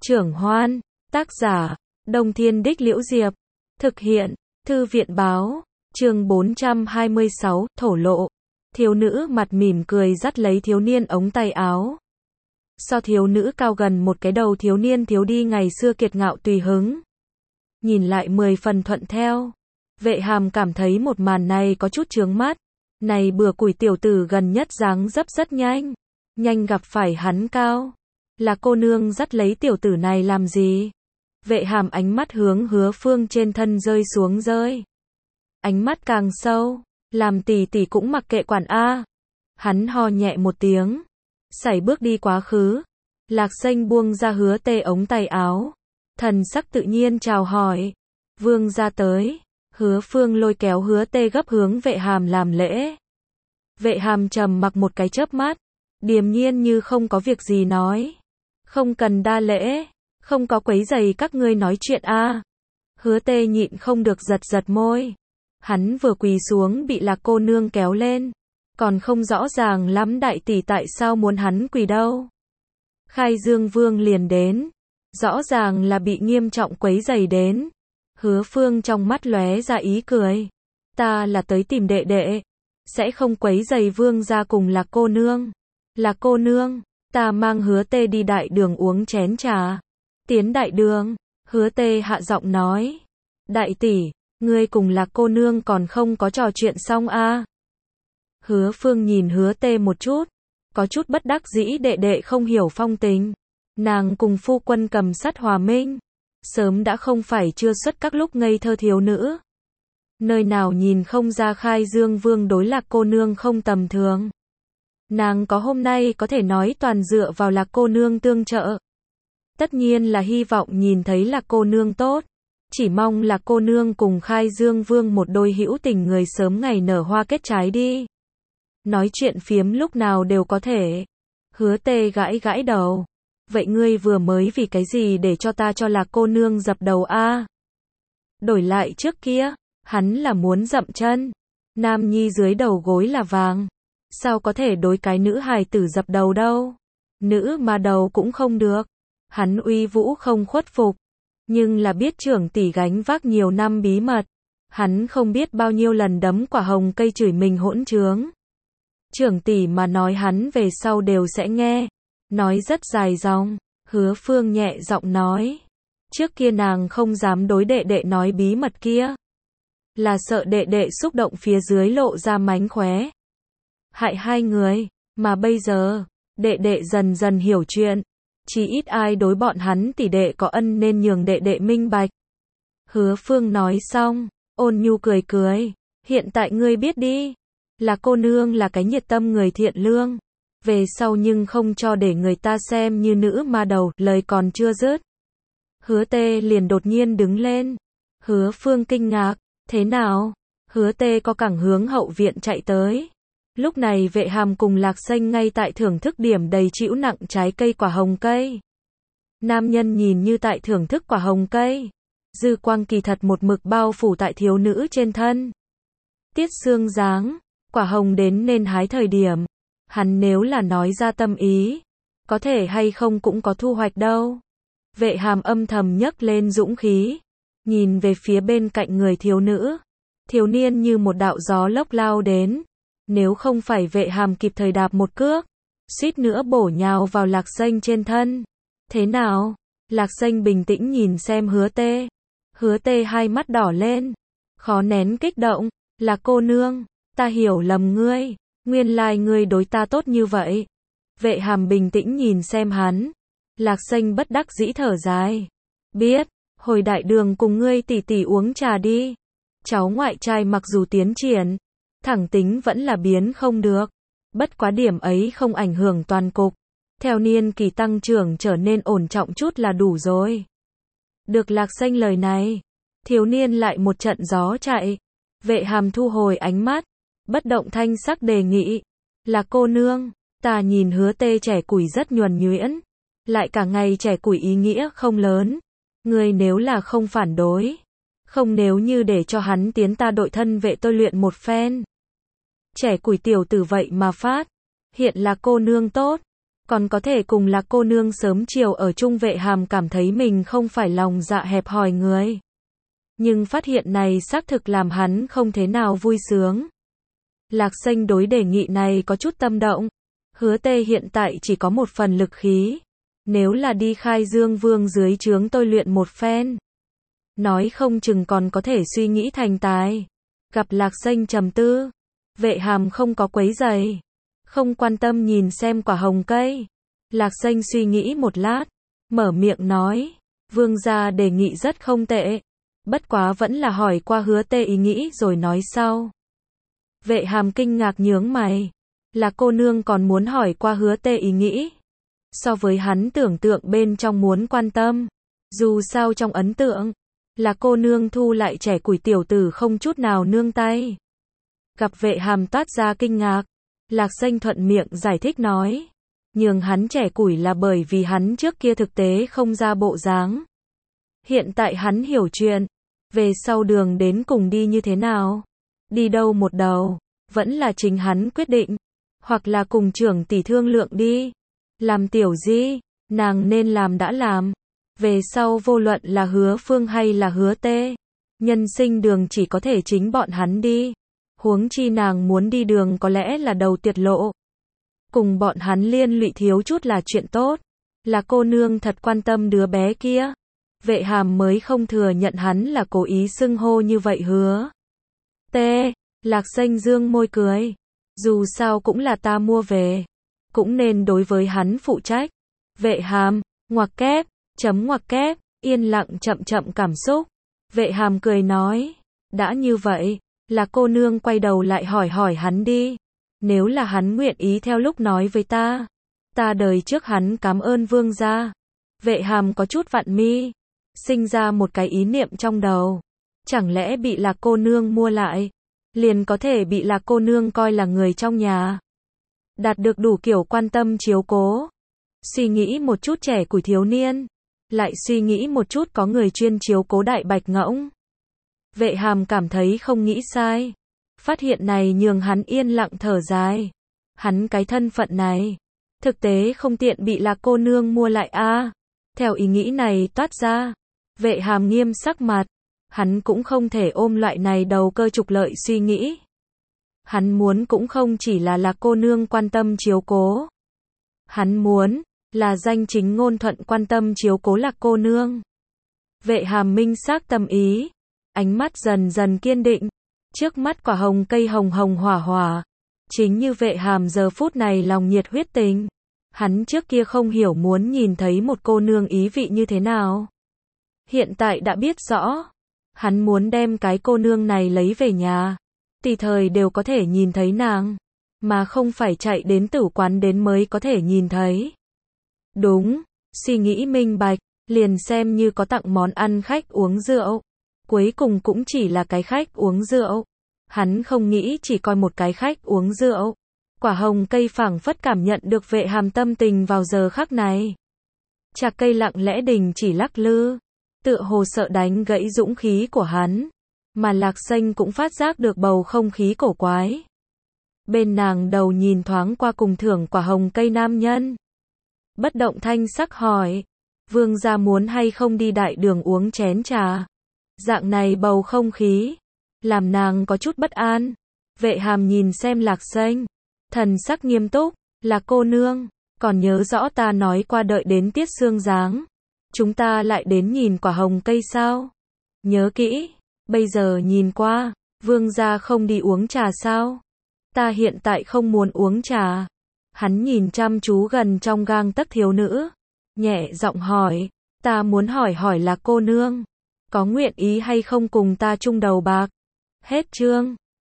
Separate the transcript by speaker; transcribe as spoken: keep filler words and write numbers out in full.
Speaker 1: Trưởng Hoan, tác giả, Đông Thiên Đích Liễu Diệp, thực hiện, Thư viện báo, chương bốn trăm hai mươi sáu, thổ lộ. Thiếu nữ mặt mỉm cười dắt lấy thiếu niên ống tay áo. So thiếu nữ cao gần một cái đầu thiếu niên thiếu đi ngày xưa kiệt ngạo tùy hứng. Nhìn lại mười phần thuận theo. Vệ Hàm cảm thấy một màn này có chút chướng mắt. Này bừa củi tiểu tử gần nhất dáng dấp rất nhanh. Nhanh gặp phải hắn cao. Là cô nương dắt lấy tiểu tử này làm gì? Vệ Hàm ánh mắt hướng Hứa Phương trên thân rơi xuống rơi. Ánh mắt càng sâu. Làm tỷ tỷ cũng mặc kệ quản a. Hắn ho nhẹ một tiếng. Sải bước đi quá khứ. Lạc Xanh buông ra Hứa Tê ống tay áo. Thần sắc tự nhiên chào hỏi. Vương ra tới. Hứa Phương lôi kéo Hứa Tê gấp hướng Vệ Hàm làm lễ. Vệ Hàm trầm mặc một cái chớp mắt. Điềm nhiên như không có việc gì nói. Không cần đa lễ. Không có quấy giày các ngươi nói chuyện a. Hứa Tê nhịn không được giật giật môi. Hắn vừa quỳ xuống bị Lạc cô nương kéo lên. Còn không rõ ràng lắm đại tỷ tại sao muốn hắn quỳ đâu. Khai Dương Vương liền đến. Rõ ràng là bị nghiêm trọng quấy giày đến. Hứa Phương trong mắt lóe ra ý cười. Ta là tới tìm đệ đệ. Sẽ không quấy giày Vương ra cùng Lạc cô nương. Lạc cô nương, ta mang Hứa Tê đi đại đường uống chén trà. Tiến đại đường, Hứa Tê hạ giọng nói. Đại tỷ, ngươi cùng Lạc cô nương còn không có trò chuyện xong a? Hứa Phương nhìn Hứa Tê một chút, có chút bất đắc dĩ đệ đệ không hiểu phong tình. Nàng cùng phu quân cầm sắt hòa minh, sớm đã không phải chưa xuất các lúc ngây thơ thiếu nữ. Nơi nào nhìn không ra Khai Dương Vương đối Lạc cô nương không tầm thường. Nàng có hôm nay có thể nói toàn dựa vào Lạc cô nương tương trợ. Tất nhiên là hy vọng nhìn thấy Lạc cô nương tốt. Chỉ mong Lạc cô nương cùng Khai Dương Vương một đôi hữu tình người sớm ngày nở hoa kết trái đi. Nói chuyện phiếm lúc nào đều có thể. Hứa Tê gãi gãi đầu. Vậy ngươi vừa mới vì cái gì để cho ta cho Lạc cô nương dập đầu a? Đổi lại trước kia, hắn là muốn dậm chân. Nam nhi dưới đầu gối là vàng. Sao có thể đối cái nữ hài tử dập đầu đâu? Nữ mà đầu cũng không được. Hắn uy vũ không khuất phục. Nhưng là biết trưởng tỷ gánh vác nhiều năm bí mật. Hắn không biết bao nhiêu lần đấm quả hồng cây chửi mình hỗn trướng. Trưởng tỷ mà nói hắn về sau đều sẽ nghe. Nói rất dài dòng. Hứa Phương nhẹ giọng nói. Trước kia nàng không dám đối đệ đệ nói bí mật kia. Là sợ đệ đệ xúc động phía dưới lộ ra mánh khóe. Hại hai người. Mà bây giờ, đệ đệ dần dần hiểu chuyện. Chỉ ít ai đối bọn hắn tỷ đệ có ân nên nhường đệ đệ minh bạch. Hứa Phương nói xong, ôn nhu cười cười. Hiện tại ngươi biết đi. Là cô nương là cái nhiệt tâm người thiện lương. Về sau nhưng không cho để người ta xem như nữ ma đầu. Lời còn chưa dứt. Hứa Tê liền đột nhiên đứng lên. Hứa Phương kinh ngạc. Thế nào? Hứa Tê có cẳng hướng hậu viện chạy tới. Lúc này Vệ Hàm cùng Lạc Xanh ngay tại thưởng thức điểm đầy trĩu nặng trái cây quả hồng cây. Nam nhân nhìn như tại thưởng thức quả hồng cây. Dư quang kỳ thật một mực bao phủ tại thiếu nữ trên thân. Tiết sương dáng, quả hồng đến nên hái thời điểm. Hắn nếu là nói ra tâm ý, có thể hay không cũng có thu hoạch đâu. Vệ Hàm âm thầm nhấc lên dũng khí. Nhìn về phía bên cạnh người thiếu nữ. Thiếu niên như một đạo gió lốc lao đến. Nếu không phải Vệ Hàm kịp thời đạp một cước, suýt nữa bổ nhào vào Lạc Xanh trên thân. Thế nào? Lạc Xanh bình tĩnh nhìn xem Hứa Tê. Hứa Tê hai mắt đỏ lên. Khó nén kích động. Là cô nương. Ta hiểu lầm ngươi. Nguyên lai ngươi đối ta tốt như vậy. Vệ Hàm bình tĩnh nhìn xem hắn. Lạc Xanh bất đắc dĩ thở dài. Biết. Hồi đại đường cùng ngươi tỉ tỉ uống trà đi. Cháu ngoại trai mặc dù tiến triển. Thẳng tính vẫn là biến không được. Bất quá điểm ấy không ảnh hưởng toàn cục. Theo niên kỳ tăng trưởng trở nên ổn trọng chút là đủ rồi. Được Lạc Xanh lời này. Thiếu niên lại một trận gió chạy. Vệ Hàm thu hồi ánh mắt. Bất động thanh sắc đề nghị. Là cô nương. Ta nhìn Hứa Tê trẻ củi rất nhuần nhuyễn. Lại cả ngày trẻ củi ý nghĩa không lớn. Ngươi nếu là không phản đối. Không nếu như để cho hắn tiến ta đội thân vệ tôi luyện một phen. Trẻ củi tiểu tử vậy mà phát. Hiện là cô nương tốt. còn có thể cùng Lạc cô nương sớm chiều ở chung. Vệ Hàm cảm thấy mình không phải lòng dạ hẹp hòi người. Nhưng phát hiện này xác thực làm hắn không thế nào vui sướng. Lạc Xanh đối đề nghị này có chút tâm động. Hứa Tê hiện tại chỉ có một phần lực khí. Nếu là đi Khai Dương Vương dưới trướng tôi luyện một phen, nói không chừng còn có thể suy nghĩ thành tài. Gặp Lạc Xanh trầm tư, Vệ Hàm không có quấy giày, không quan tâm nhìn xem quả hồng cây. Lạc Xanh suy nghĩ một lát, mở miệng nói, Vương gia đề nghị rất không tệ, bất quá vẫn là hỏi qua Hứa Tê ý nghĩ rồi nói sau. Vệ Hàm kinh ngạc nhướng mày, Lạc cô nương còn muốn hỏi qua Hứa Tê ý nghĩ. So với hắn tưởng tượng bên trong muốn quan tâm, dù sao trong ấn tượng, Lạc cô nương thu lại trẻ củi tiểu tử không chút nào nương tay. Gặp Vệ Hàm toát ra kinh ngạc, Lạc Xanh thuận miệng giải thích nói, nhường hắn trẻ củi là bởi vì hắn trước kia thực tế không ra bộ dáng. Hiện tại hắn hiểu chuyện, về sau đường đến cùng đi như thế nào, đi đâu một đầu, vẫn là chính hắn quyết định, hoặc là cùng trưởng tỷ thương lượng đi. Làm tiểu Di, nàng nên làm đã làm. Về sau vô luận là Hứa Phương hay là Hứa Tê, nhân sinh đường chỉ có thể chính bọn hắn đi. Huống chi nàng muốn đi đường có lẽ là đầu tuyệt lộ. Cùng bọn hắn liên lụy thiếu chút là chuyện tốt. Là cô nương thật quan tâm đứa bé kia. Vệ Hàm mới không thừa nhận hắn là cố ý xưng hô như vậy. Hứa Tê, Lạc Xanh dương môi cười. Dù sao cũng là ta mua về, cũng nên đối với hắn phụ trách. Vệ Hàm, ngoặc kép, chấm ngoặc kép, yên lặng chậm chậm cảm xúc. Vệ Hàm cười nói, đã như vậy, là cô nương quay đầu lại hỏi hỏi hắn đi. Nếu là hắn nguyện ý theo lúc nói với ta, ta đời trước hắn cảm ơn vương gia. Vệ Hàm có chút vặn mi, sinh ra một cái ý niệm trong đầu. Chẳng lẽ bị Lạc cô nương mua lại, liền có thể bị Lạc cô nương coi là người trong nhà, đạt được đủ kiểu quan tâm chiếu cố. Suy nghĩ một chút trẻ củi thiếu niên, lại suy nghĩ một chút có người chuyên chiếu cố đại bạch ngỗng. Vệ Hàm cảm thấy không nghĩ sai. Phát hiện này nhường hắn yên lặng thở dài. Hắn cái thân phận này, thực tế không tiện bị Lạc cô nương mua lại a. À, theo ý nghĩ này toát ra, Vệ Hàm nghiêm sắc mặt. Hắn cũng không thể ôm loại này đầu cơ trục lợi suy nghĩ. Hắn muốn cũng không chỉ là Lạc cô nương quan tâm chiếu cố. Hắn muốn là danh chính ngôn thuận quan tâm chiếu cố Lạc cô nương. Vệ Hàm minh xác tâm ý, ánh mắt dần dần kiên định. Trước mắt quả hồng cây hồng hồng hỏa hỏa, chính như Vệ Hàm giờ phút này lòng nhiệt huyết tình. Hắn trước kia không hiểu muốn nhìn thấy một cô nương ý vị như thế nào. Hiện tại đã biết rõ. Hắn muốn đem cái cô nương này lấy về nhà, tùy thời đều có thể nhìn thấy nàng, mà không phải chạy đến tử quán đến mới có thể nhìn thấy. Đúng, suy nghĩ minh bạch, liền xem như có tặng món ăn khách uống rượu, cuối cùng cũng chỉ là cái khách uống rượu. Hắn không nghĩ chỉ coi một cái khách uống rượu. Quả hồng cây phảng phất cảm nhận được Vệ Hàm tâm tình vào giờ khắc này. Chạc cây lặng lẽ đình chỉ lắc lư, tựa hồ sợ đánh gãy dũng khí của hắn, mà Lạc Xanh cũng phát giác được bầu không khí cổ quái. Bên nàng đầu nhìn thoáng qua cùng thưởng quả hồng cây nam nhân, bất động thanh sắc hỏi, vương gia muốn hay không đi đại đường uống chén trà. Dạng này bầu không khí, làm nàng có chút bất an. Vệ Hàm nhìn xem Lạc Xanh, thần sắc nghiêm túc, Lạc cô nương, còn nhớ rõ ta nói qua đợi đến tiết sương giáng, chúng ta lại đến nhìn quả hồng cây sao? Nhớ kỹ, bây giờ nhìn qua, vương gia không đi uống trà sao? Ta hiện tại không muốn uống trà. Hắn nhìn chăm chú gần trong gang tấc thiếu nữ, nhẹ giọng hỏi, ta muốn hỏi hỏi Lạc cô nương, có nguyện ý hay không cùng ta chung đầu bạc? Hết chương.